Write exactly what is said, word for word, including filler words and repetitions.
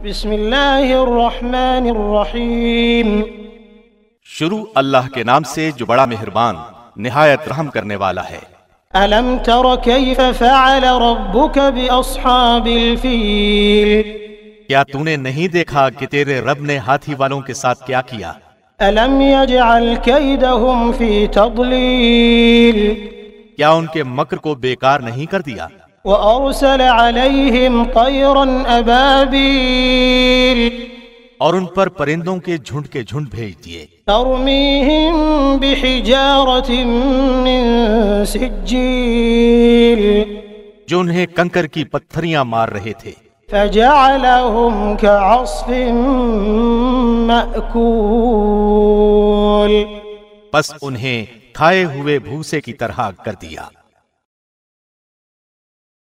بسم اللہ الرحمن الرحیم. شروع اللہ کے نام سے جو بڑا مہربان نہایت رحم کرنے والا ہے. الم تر کیف فعل ربک باصحاب الفیل. کیا تو نے نہیں دیکھا کہ تیرے رب نے ہاتھی والوں کے ساتھ کیا کیا؟ الم یجعل کیدہم فی تضلیل. کیا ان کے مکر کو بیکار نہیں کر دیا؟ وَأَرْسَلَ عَلَيْهِمْ طَيْرًا أَبَابِيلَ. اور ان پر پرندوں کے جھنڈ کے جھنڈ بھیج دیے. تَرْمِيهِمْ بِحِجَارَةٍ مِّن سِجِّيلٍ. جو انہیں کنکر کی پتھریاں مار رہے تھے. فَجَعَلَهُمْ كَعَصْفٍ مَّأْكُولٍ. پس انہیں کھائے ہوئے بھوسے کی طرح کر دیا.